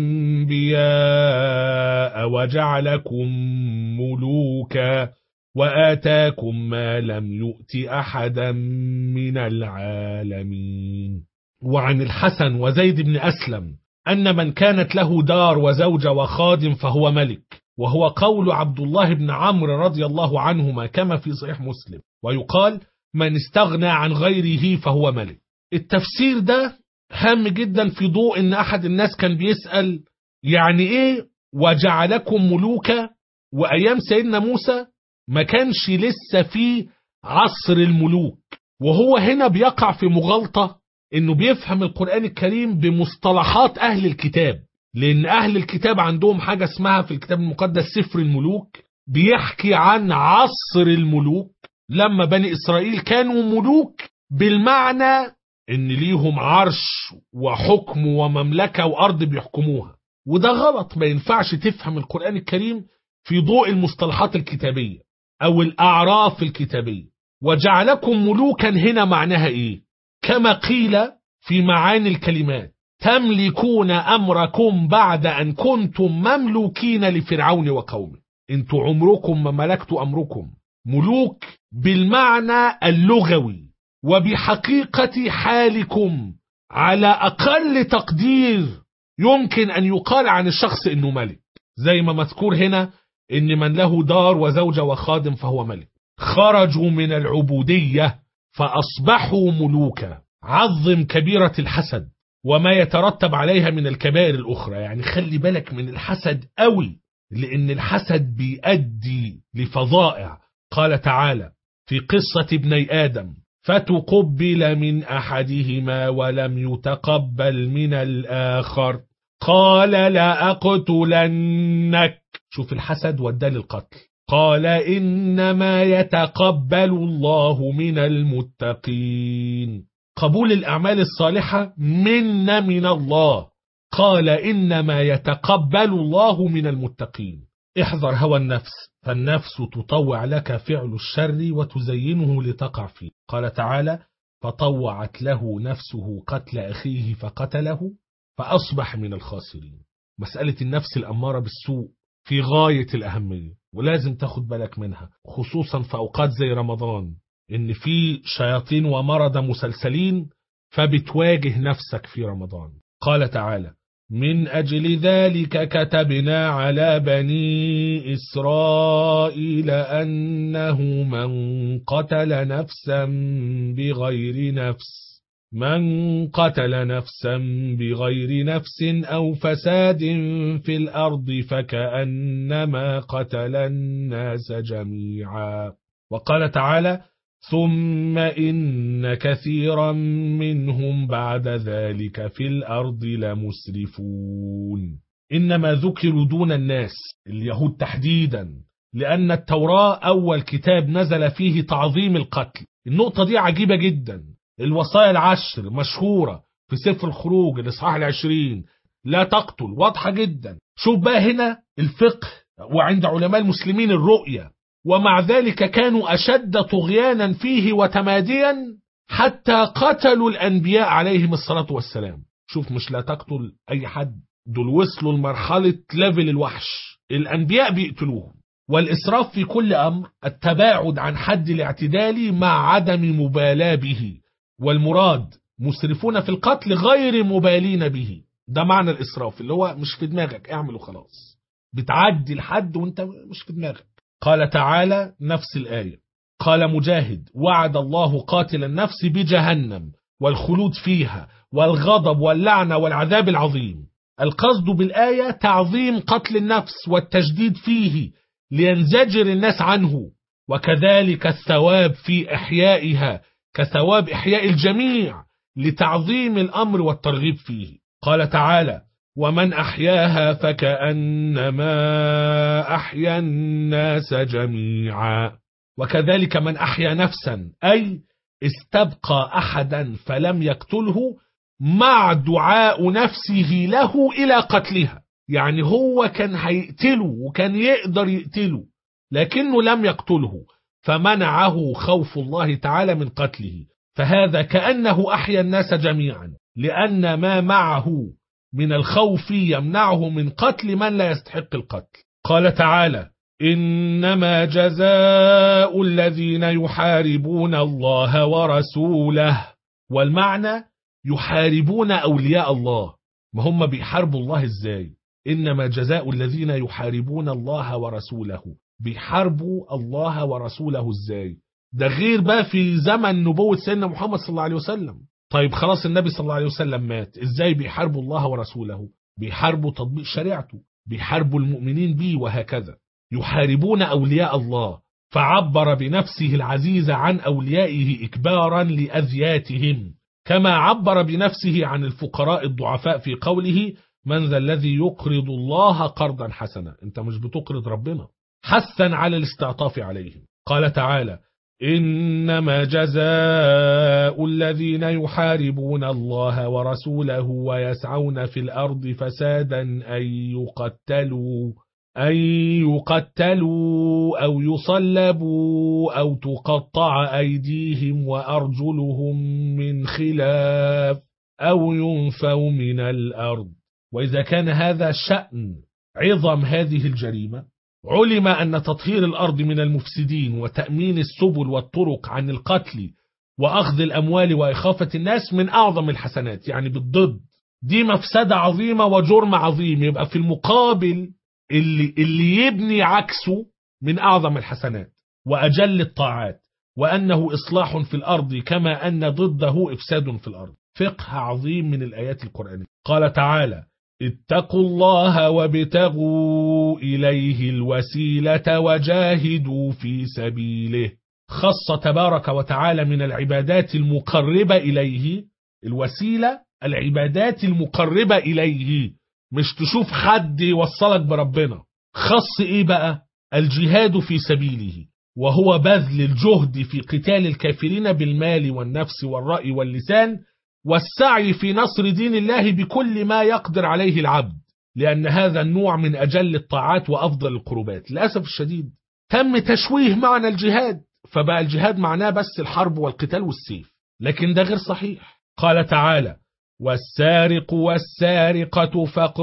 أنبياء وجعلكم ملوكا وآتاكم ما لم يؤت أحدا من العالمين. وعن الحسن وزيد بن أسلم أن من كانت له دار وزوجة وخادم فهو ملك، وهو قول عبد الله بن عمرو رضي الله عنهما كما في صحيح مسلم. ويقال من استغنى عن غيره فهو ملك. التفسير ده هام جدا في ضوء ان احد الناس كان بيسأل يعني ايه وجعلكم ملوكا، وايام سيدنا موسى ما كانش لسه في عصر الملوك. وهو هنا بيقع في مغالطة انه بيفهم القرآن الكريم بمصطلحات اهل الكتاب، لان اهل الكتاب عندهم حاجة اسمها في الكتاب المقدس سفر الملوك، بيحكي عن عصر الملوك لما بني اسرائيل كانوا ملوك بالمعنى ان ليهم عرش وحكم ومملكة وارض بيحكموها. وده غلط، ما ينفعش تفهم القرآن الكريم في ضوء المصطلحات الكتابية. أو الأعراف الكتابية. وجعلكم ملوكا هنا معناها إيه؟ كما قيل في معاني الكلمات: تملكون أمركم بعد أن كنتم مملوكين لفرعون وقومه. انتوا عمركم ما ملكتوا أمركم. ملوك بالمعنى اللغوي وبحقيقة حالكم. على أقل تقدير يمكن أن يقال عن الشخص إنه ملك، زي ما مذكور هنا إن من له دار وزوجة وخادم فهو ملك. خرجوا من العبودية فأصبحوا ملوكا. عظم كبيرة الحسد وما يترتب عليها من الكبائر الأخرى. يعني خلي بالك من الحسد قوي، لأن الحسد بيؤدي لفظائع. قال تعالى في قصة ابني آدم: فتقبل من أحدهما ولم يتقبل من الآخر قال لأقتلنك. شوف الحسد ودى للقتل. قال إنما يتقبل الله من المتقين. قبول الأعمال الصالحة من الله. قال إنما يتقبل الله من المتقين. احذر هوى النفس، فالنفس تطوع لك فعل الشر وتزينه لتقع فيه. قال تعالى: فطوعت له نفسه قتل أخيه فقتله فأصبح من الخاسرين. مسألة النفس الأمارة بالسوء في غاية الأهمية، ولازم تاخد بالك منها، خصوصا في أوقات زي رمضان، إن في شياطين ومرضى مسلسلين فبتواجه نفسك في رمضان. قال تعالى: من أجل ذلك كتبنا على بني إسرائيل أنه من قتل نفسا بغير نفس أو فساد في الأرض فكأنما قتل الناس جميعا. وقال تعالى: ثم إن كثيرا منهم بعد ذلك في الأرض لمسرفون. إنما ذكروا دون الناس، اليهود تحديدا، لأن التوراة أول كتاب نزل فيه تعظيم القتل. النقطة دي عجيبة جدا. الوصايا العشر مشهورة في سفر الخروج الإصحاح 20: لا تقتل، واضحة جدا. شوف بقى هنا الفقه، وعند علماء المسلمين الرؤية، ومع ذلك كانوا أشد طغيانا فيه وتماديا حتى قتلوا الأنبياء عليهم الصلاة والسلام. شوف، مش لا تقتل أي حد، دول وصلوا لمرحلة ليفل الوحش، الأنبياء بيقتلوهم. والإسراف في كل أمر التباعد عن حد الاعتدال مع عدم مبالاة به، والمراد مسرفون في القتل غير مبالين به. ده معنى الإسراف، اللي هو مش في دماغك، اعمله خلاص، بتعدي الحد وانت مش في دماغك. قال تعالى نفس الآية: قال مجاهد: وعد الله قاتل النفس بجهنم والخلود فيها والغضب واللعنة والعذاب العظيم. القصد بالآية تعظيم قتل النفس والتجديد فيه لينزجر الناس عنه، وكذلك الثواب في إحيائها كثواب إحياء الجميع لتعظيم الأمر والترغيب فيه. قال تعالى: ومن أحياها فكأنما أحيا الناس جميعا. وكذلك من أحيا نفسا، أي استبقى أحدا فلم يقتله مع دعاء نفسه له إلى قتلها. يعني هو كان هيقتله وكان يقدر يقتله لكنه لم يقتله، فمنعه خوف الله تعالى من قتله، فهذا كأنه أحيا الناس جميعا، لأن ما معه من الخوف يمنعه من قتل من لا يستحق القتل. قال تعالى: إنما جزاء الذين يحاربون الله ورسوله. والمعنى يحاربون أولياء الله. ما هم بيحاربوا الله إزاي؟ إنما جزاء الذين يحاربون الله ورسوله، بيحاربوا الله ورسوله إزاي؟ ده غير بقى في زمن نبوة سيدنا محمد صلى الله عليه وسلم. طيب خلاص النبي صلى الله عليه وسلم مات، إزاي بيحاربوا الله ورسوله؟ بيحاربوا تطبيق شريعته، بيحاربوا المؤمنين به، وهكذا. يحاربون أولياء الله، فعبر بنفسه العزيز عن أوليائه إكبارا لأذياتهم، كما عبر بنفسه عن الفقراء الضعفاء في قوله: من ذا الذي يقرض الله قرضا حسنا. انت مش بتقرض ربنا، حثا على الاستعطاف عليهم. قال تعالى: إنما جزاء الذين يحاربون الله ورسوله ويسعون في الأرض فسادا أن يقتلوا أن يقتلوا أو يصلبوا أو تقطع أيديهم وأرجلهم من خلاف أو ينفوا من الأرض. وإذا كان هذا شأن عظم هذه الجريمة، علم أن تطهير الأرض من المفسدين وتأمين السبل والطرق عن القتل وأخذ الأموال وإخافة الناس من أعظم الحسنات. يعني بالضد دي مفسدة عظيمة وجرم عظيم، يبقى في المقابل اللي يبني عكسه من أعظم الحسنات وأجل الطاعات، وأنه إصلاح في الأرض كما أن ضده إفساد في الأرض. فقه عظيم من الآيات القرآنية. قال تعالى: اتقوا الله وابتغوا إليه الوسيلة وجاهدوا في سبيله. خص تبارك وتعالى من العبادات المقربة إليه الوسيلة، العبادات المقربة إليه، مش تشوف حد يوصلك بربنا. خص إيه بقى؟ الجهاد في سبيله، وهو بذل الجهد في قتال الكافرين بالمال والنفس والرأي واللسان، والسعي في نصر دين الله بكل ما يقدر عليه العبد، لأن هذا النوع من أجل الطاعات وأفضل القربات. للأسف الشديد تم تشويه معنى الجهاد، فبقى الجهاد معناه بس الحرب والقتال والسيف، لكن ده غير صحيح. قال تعالى: والسارق والسارقة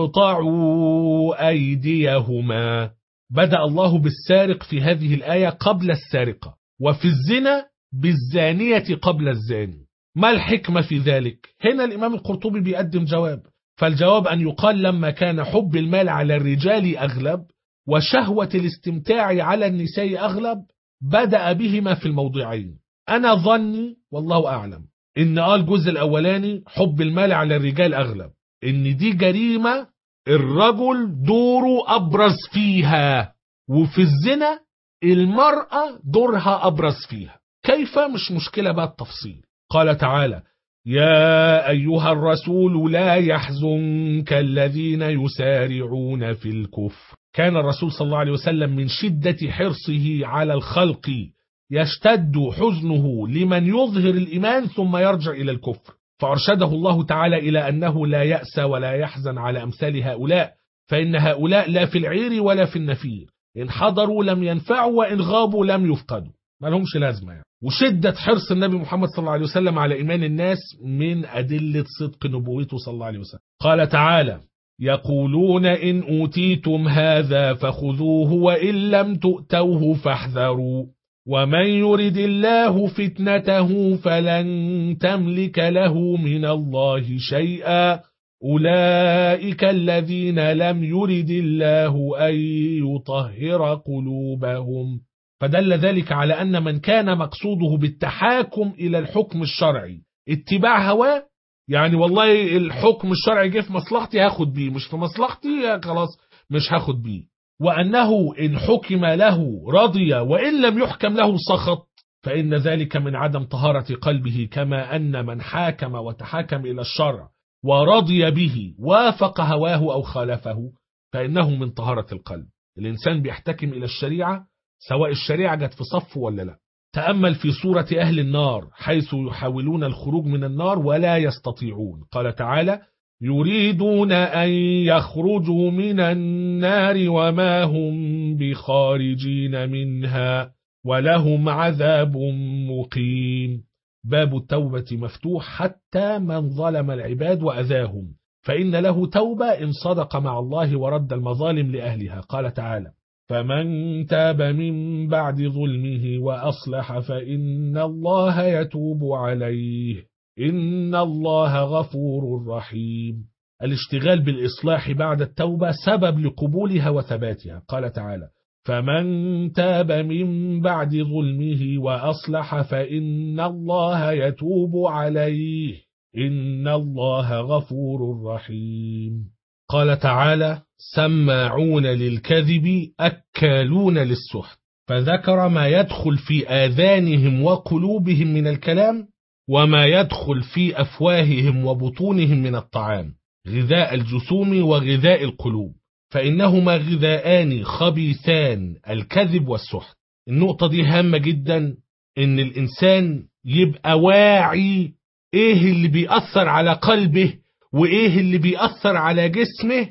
فاقطعوا أيديهما. بدأ الله بالسارق في هذه الآية قبل السارقة، وفي الزنا بالزانية قبل الزاني. ما الحكمة في ذلك؟ هنا الإمام القرطبي بيقدم جواب، فالجواب أن يقال لما كان حب المال على الرجال أغلب وشهوة الاستمتاع على النساء أغلب بدأ بهما في الموضعين. أنا ظني والله أعلم إن الجزء الأولاني حب المال على الرجال أغلب، إن دي جريمة الرجل دوره أبرز فيها، وفي الزنا المرأة دورها أبرز فيها. كيف؟ مش مشكلة بقى التفصيل. قال تعالى: يا أيها الرسول لا يحزنك الذين يسارعون في الكفر. كان الرسول صلى الله عليه وسلم من شدة حرصه على الخلق يشتد حزنه لمن يظهر الإيمان ثم يرجع إلى الكفر، فأرشده الله تعالى إلى أنه لا يأس ولا يحزن على أمثال هؤلاء، فإن هؤلاء لا في العير ولا في النفير، إن حضروا لم ينفعوا وإن غابوا لم يفقدوا، ما لهمش لازمة يعني. وشدة حرص النبي محمد صلى الله عليه وسلم على إيمان الناس من أدلة صدق نبوته صلى الله عليه وسلم. قال تعالى: يقولون إن أوتيتم هذا فخذوه وإن لم تؤتوه فاحذروا ومن يرد الله فتنته فلن تملك له من الله شيئا أولئك الذين لم يرد الله أن يطهر قلوبهم. فدل ذلك على أن من كان مقصوده بالتحاكم إلى الحكم الشرعي اتباع هواه، يعني والله الحكم الشرعي جه في مصلحتي هاخد بيه، مش في مصلحتي خلاص مش هاخد بيه، وأنه إن حكم له رضي وإن لم يحكم له سخط، فإن ذلك من عدم طهارة قلبه، كما أن من حاكم وتحاكم إلى الشرع ورضي به وافق هواه أو خالفه فإنه من طهارة القلب. الإنسان بيحتكم إلى الشريعة سواء الشريعة جت في صف ولا لا. تأمل في سورة أهل النار حيث يحاولون الخروج من النار ولا يستطيعون. قال تعالى: يريدون أن يخرجوا من النار وما هم بخارجين منها ولهم عذاب مقيم. باب التوبة مفتوح حتى من ظلم العباد وأذاهم، فإن له توبة إن صدق مع الله ورد المظالم لأهلها. قال تعالى: فمن تاب من بعد ظلمه وأصلح فإن الله يتوب عليه إن الله غفور رحيم. الاشتغال بالإصلاح بعد التوبة سبب لقبولها وثباتها. قال تعالى: فمن تاب من بعد ظلمه وأصلح فإن الله يتوب عليه إن الله غفور رحيم. قال تعالى: سماعون للكذب أكالون للسحت، فذكر ما يدخل في آذانهم وقلوبهم من الكلام وما يدخل في أفواههم وبطونهم من الطعام، غذاء الجسوم وغذاء القلوب، فإنهما غذاءان خبيثان، الكذب والسحت. النقطة دي هامة جدا، إن الإنسان يبقى واعي إيه اللي بيأثر على قلبه وإيه اللي بيأثر على جسمه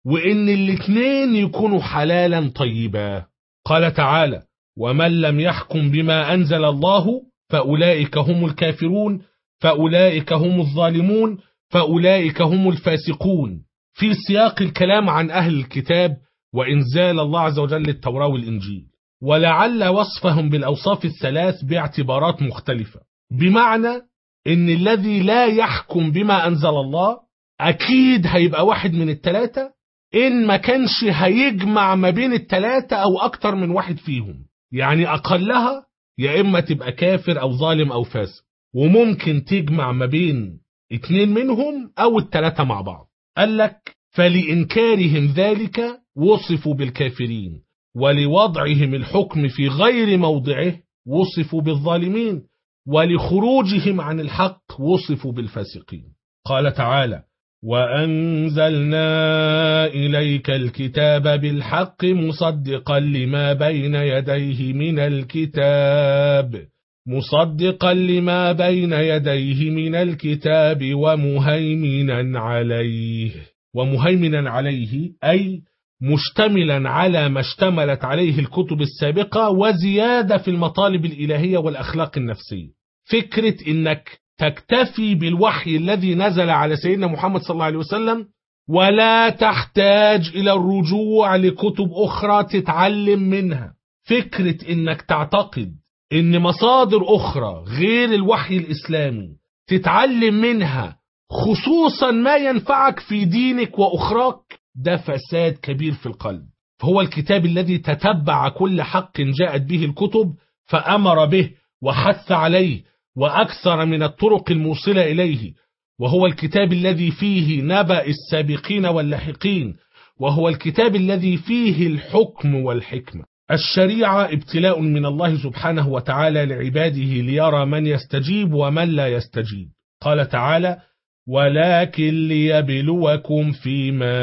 وإن الاتنين يكونوا حلالا طيبا. قال تعالى: ومن لم يحكم بما أنزل الله فأولئك هم الكافرون، فأولئك هم الظالمون، فأولئك هم الفاسقون، في سياق الكلام عن أهل الكتاب وإنزال الله عز وجل التوراة والإنجيل. ولعل وصفهم بالأوصاف الثلاث باعتبارات مختلفة، بمعنى إن الذي لا يحكم بما أنزل الله أكيد هيبقى واحد من الثلاثة، إن ما كانش هيجمع ما بين الثلاثة أو أكتر من واحد فيهم، يعني أقلها يا إما تبقى كافر أو ظالم أو فاسق، وممكن تجمع ما بين اتنين منهم أو الثلاثة مع بعض. قال لك: فلإنكارهم ذلك وصفوا بالكافرين، ولوضعهم الحكم في غير موضعه وصفوا بالظالمين، ولخروجهم عن الحق وصفوا بالفاسقين. قال تعالى: وأنزلنا إليك الكتاب بالحق مصدقا لما بين يديه من الكتاب ومهيمنا عليه أي مشتملا على ما اشتملت عليه الكتب السابقة، وزيادة في المطالب الإلهية والأخلاق النفسية. فكرة إنك تكتفي بالوحي الذي نزل على سيدنا محمد صلى الله عليه وسلم، ولا تحتاج إلى الرجوع لكتب أخرى تتعلم منها. فكرة إنك تعتقد إن مصادر أخرى غير الوحي الإسلامي تتعلم منها خصوصا ما ينفعك في دينك وأخراك، ده فساد كبير في القلب. فهو الكتاب الذي تتبع كل حق جاءت به الكتب فأمر به وحث عليه وأكثر من الطرق الموصلة إليه، وهو الكتاب الذي فيه نبأ السابقين واللاحقين، وهو الكتاب الذي فيه الحكم والحكمة. الشريعة ابتلاء من الله سبحانه وتعالى لعباده ليرى من يستجيب ومن لا يستجيب. قال تعالى: ولكن ليبلوكم فيما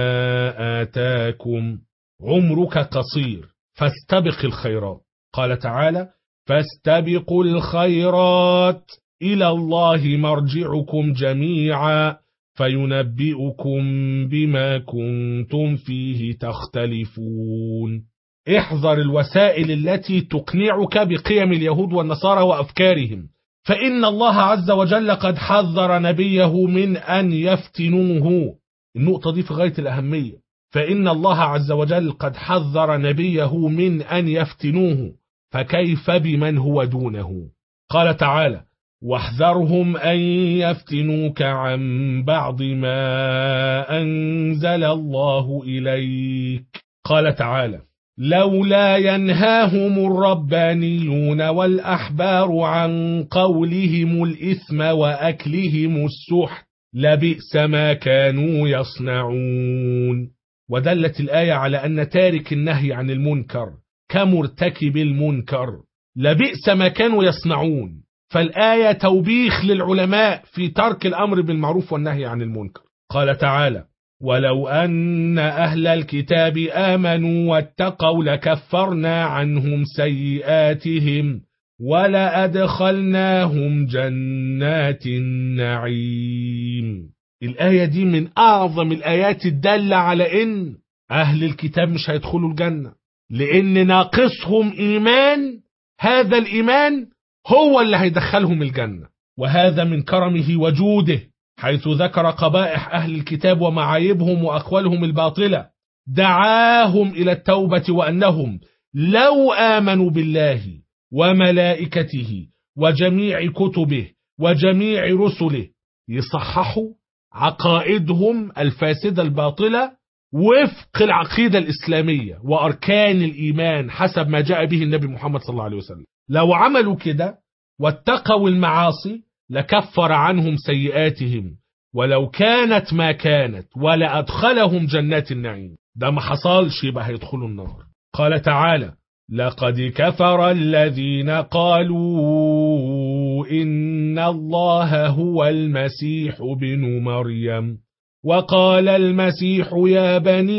آتاكم، عمرك قصير فاستبق الخيرات. قال تعالى: فاستبقوا الخيرات إلى الله مرجعكم جميعا فينبئكم بما كنتم فيه تختلفون. احذر الوسائل التي تقنعك بقيم اليهود والنصارى وأفكارهم، فإن الله عز وجل قد حذر نبيه من أن يفتنوه. النقطة دي في غاية الأهمية. فإن الله عز وجل قد حذر نبيه من أن يفتنوه، فكيف بمن هو دونه؟ قال تعالى: واحذرهم أن يفتنوك عن بعض ما أنزل الله إليك. قال تعالى: لولا ينهاهم الربانيون والأحبار عن قولهم الإثم وأكلهم السحت لبئس ما كانوا يصنعون. ودلت الآية على أن تارك النهي عن المنكر كمرتكب المنكر، لبئس ما كانوا يصنعون. فالآية توبيخ للعلماء في ترك الأمر بالمعروف والنهي عن المنكر. قال تعالى: ولو أن أهل الكتاب آمنوا واتقوا لكفرنا عنهم سيئاتهم ولأدخلناهم جنات النعيم. الآية دي من أعظم الآيات الدالة على إن أهل الكتاب مش هيدخلوا الجنة، لأن ناقصهم إيمان، هذا الإيمان هو اللي هيدخلهم الجنة. وهذا من كرمه وجوده، حيث ذكر قبائح أهل الكتاب ومعايبهم وأقوالهم الباطلة، دعاهم إلى التوبة، وأنهم لو آمنوا بالله وملائكته وجميع كتبه وجميع رسله يصححوا عقائدهم الفاسدة الباطلة وفق العقيدة الإسلامية وأركان الإيمان حسب ما جاء به النبي محمد صلى الله عليه وسلم. لو عملوا كده واتقوا المعاصي لكفر عنهم سيئاتهم ولو كانت ما كانت ولأدخلهم جنات النعيم. ده ما حصلش، يبقى هيدخلوا النار. قال تعالى: لقد كفر الذين قالوا إن الله هو المسيح ابن مريم وقال المسيح يا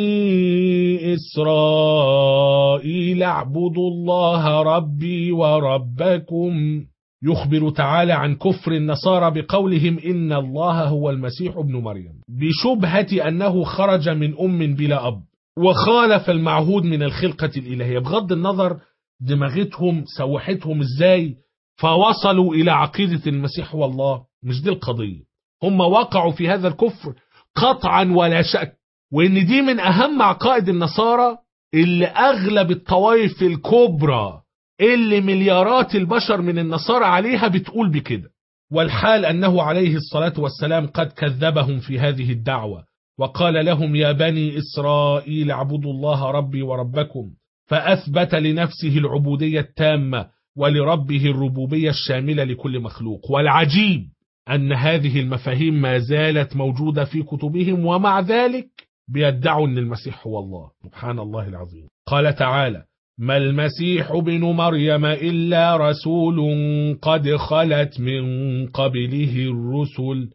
بني إسرائيل اعبدوا الله ربي وربكم يخبر تعالى عن كفر النصارى بقولهم إن الله هو المسيح ابن مريم، بشبهة أنه خرج من أم بلا أب وخالف المعهود من الخلقة الإلهية. بغض النظر دماغتهم سوحتهم إزاي فوصلوا إلى عقيدة المسيح هو الله، مش دي القضية. هم وقعوا في هذا الكفر قطعا ولا شك، وإن دي من أهم عقائد النصارى اللي أغلب الطوائف الكبرى اللي مليارات البشر من النصارى عليها بتقول بكده. والحال أنه عليه الصلاة والسلام قد كذبهم في هذه الدعوة وقال لهم يا بني إسرائيل اعبدوا الله ربي وربكم، فأثبت لنفسه العبودية التامة ولربه الربوبية الشاملة لكل مخلوق. والعجيب أن هذه المفاهيم ما زالت موجودة في كتبهم، ومع ذلك بيدعوا أن المسيح هو الله. سبحان الله العظيم. قال تعالى ما المسيح ابن مريم إلا رسول قد خلت من قبله الرسل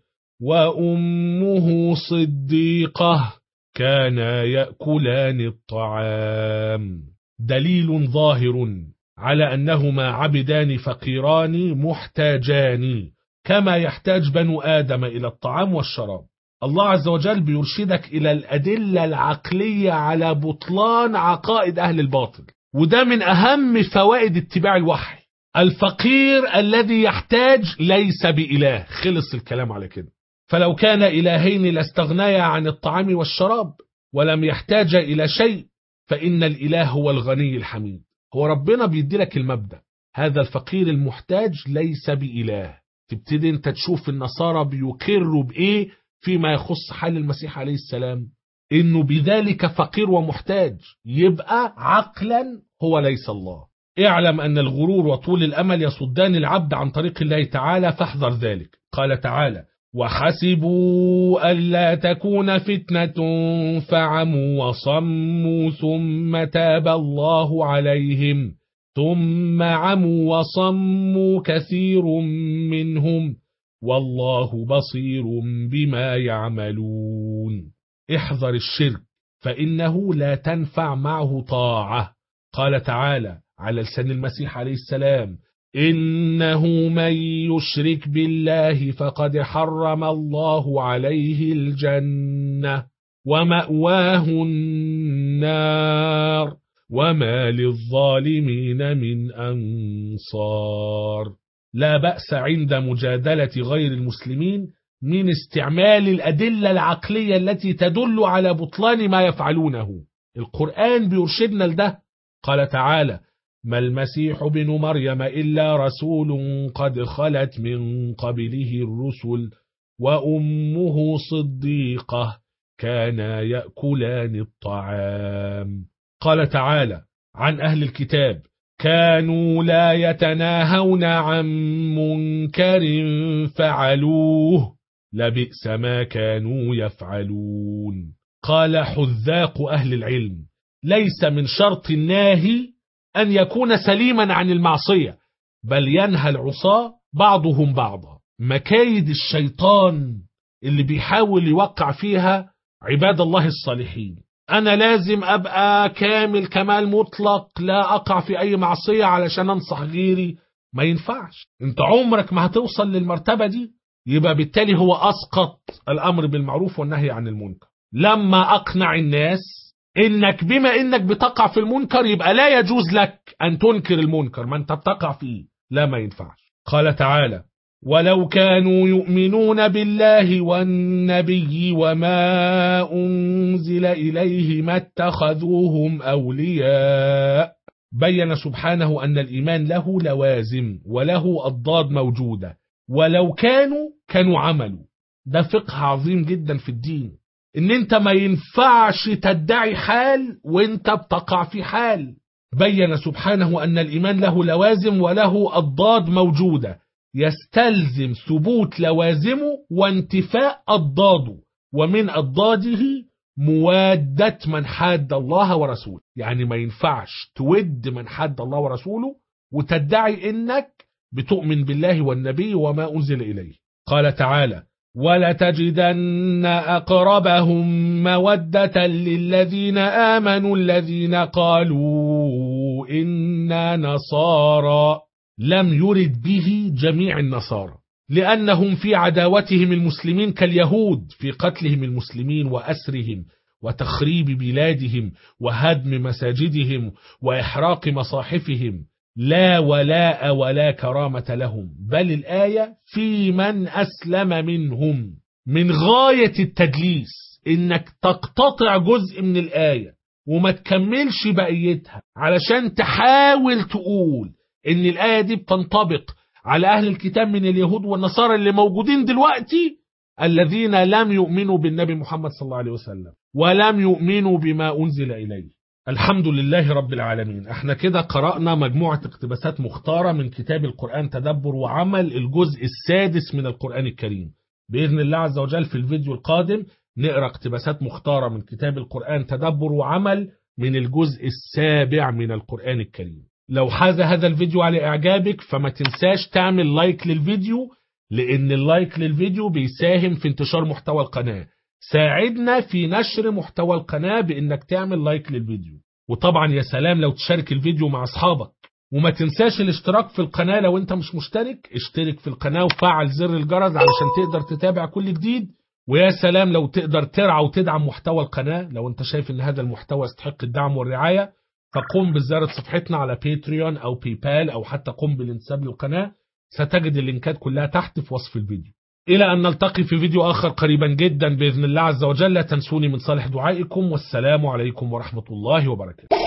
وأمه صديقة كانا يأكلان الطعام. دليل ظاهر على أنهما عبدان فقيران محتاجان كما يحتاج بنو آدم إلى الطعام والشراب. الله عز وجل بيرشدك إلى الأدلة العقلية على بطلان عقائد أهل الباطل، وده من أهم فوائد اتباع الوحي. الفقير الذي يحتاج ليس بإله، خلص الكلام على كده. فلو كان إلهين لاستغنايا عن الطعام والشراب ولم يحتاج إلى شيء، فإن الإله هو الغني الحميد. هو ربنا بيدي لك المبدأ، هذا الفقير المحتاج ليس بإله. تبتدي انت تشوف النصارى بيقروا بإيه فيما يخص حال المسيح عليه السلام، إنه بذلك فقير ومحتاج، يبقى عقلا هو ليس الله. اعلم أن الغرور وطول الأمل يصدان العبد عن طريق الله تعالى، فاحذر ذلك. قال تعالى وحسبوا ألا تكون فتنة فعموا وصموا ثم تاب الله عليهم ثم عموا وصموا كثير منهم والله بصير بما يعملون. احذر الشرك فإنه لا تنفع معه طاعة. قال تعالى على لسان المسيح عليه السلام إنه من يشرك بالله فقد حرم الله عليه الجنة ومأواه النار وما للظالمين من أنصار. لا بأس عند مجادلة غير المسلمين من استعمال الأدلة العقلية التي تدل على بطلان ما يفعلونه. القرآن بيرشدنا لده. قال تعالى ما المسيح ابن مريم إلا رسول قد خلت من قبله الرسل وأمه صديقة كانا يأكلان الطعام. قال تعالى عن أهل الكتاب كانوا لا يتناهون عن منكر فعلوه لبئس ما كانوا يفعلون. قال حذاق أهل العلم ليس من شرط الناهي أن يكون سليما عن المعصية، بل ينهى العصاة بعضهم بعضا. مكايد الشيطان اللي بيحاول يوقع فيها عباد الله الصالحين، أنا لازم أبقى كامل كمال مطلق لا أقع في أي معصية علشان أنصح غيري، ما ينفعش. أنت عمرك ما هتوصل للمرتبة دي. يبقى بالتالي هو أسقط الأمر بالمعروف والنهي عن المنكر. لما أقنع الناس إنك بما إنك بتقع في المنكر يبقى لا يجوز لك أن تنكر المنكر، ما أنت بتقع فيه، لا ما ينفعش. قال تعالى ولو كانوا يؤمنون بالله والنبي وما أنزل إليه ما اتخذوهم أولياء. بين سبحانه أن الإيمان له لوازم وله أضداد موجودة، ولو كانوا عملوا. ده فقه عظيم جدا في الدين، ان انت ما ينفعش تدعي حال وانت بتقع في حال. بين سبحانه ان الايمان له لوازم وله اضداد موجودة، يستلزم ثبوت لوازمه وانتفاء اضداده، ومن اضداده موادة من حاد الله ورسوله. يعني ما ينفعش تود من حاد الله ورسوله وتدعي انك بتؤمن بالله والنبي وما انزل اليه. قال تعالى ولتجدن أقربهم مودة للذين آمنوا الذين قالوا إنا نصارى لم يرد به جميع النصارى، لأنهم في عداوتهم المسلمين كاليهود في قتلهم المسلمين وأسرهم وتخريب بلادهم وهدم مساجدهم وإحراق مصاحفهم، لا ولاء ولا كرامة لهم، بل الآية في من أسلم منهم. من غاية التدليس إنك تقتطع جزء من الآية وما تكملش بقيتها علشان تحاول تقول إن الآية دي بتنطبق على أهل الكتاب من اليهود والنصارى اللي موجودين دلوقتي، الذين لم يؤمنوا بالنبي محمد صلى الله عليه وسلم ولم يؤمنوا بما أنزل إليه. الحمد لله رب العالمين. احنا كده قرأنا مجموعة اقتباسات مختارة من كتاب القرآن تدبر وعمل، الجزء السادس من القرآن الكريم. بإذن الله عز وجل في الفيديو القادم نقرأ اقتباسات مختارة من كتاب القرآن تدبر وعمل من الجزء السابع من القرآن الكريم. لو حاز هذا الفيديو على إعجابك فما تنساش تعمل لايك للفيديو، لأن اللايك للفيديو بيساهم في انتشار محتوى القناة. ساعدنا في نشر محتوى القناة بإنك تعمل لايك للفيديو، وطبعا يا سلام لو تشارك الفيديو مع أصحابك. وما تنساش الاشتراك في القناة لو انت مش مشترك، اشترك في القناة وفعل زر الجرس علشان تقدر تتابع كل جديد. ويا سلام لو تقدر ترعى وتدعم محتوى القناة. لو انت شايف ان هذا المحتوى يستحق الدعم والرعاية فقم بزيارة صفحتنا على باتريون أو بيبال أو حتى قم بالانساب للقناة، ستجد اللينكات كلها تحت في وصف الفيديو. إلى أن نلتقي في فيديو آخر قريبا جدا بإذن الله عز وجل، لا تنسوني من صالح دعائكم، والسلام عليكم ورحمة الله وبركاته.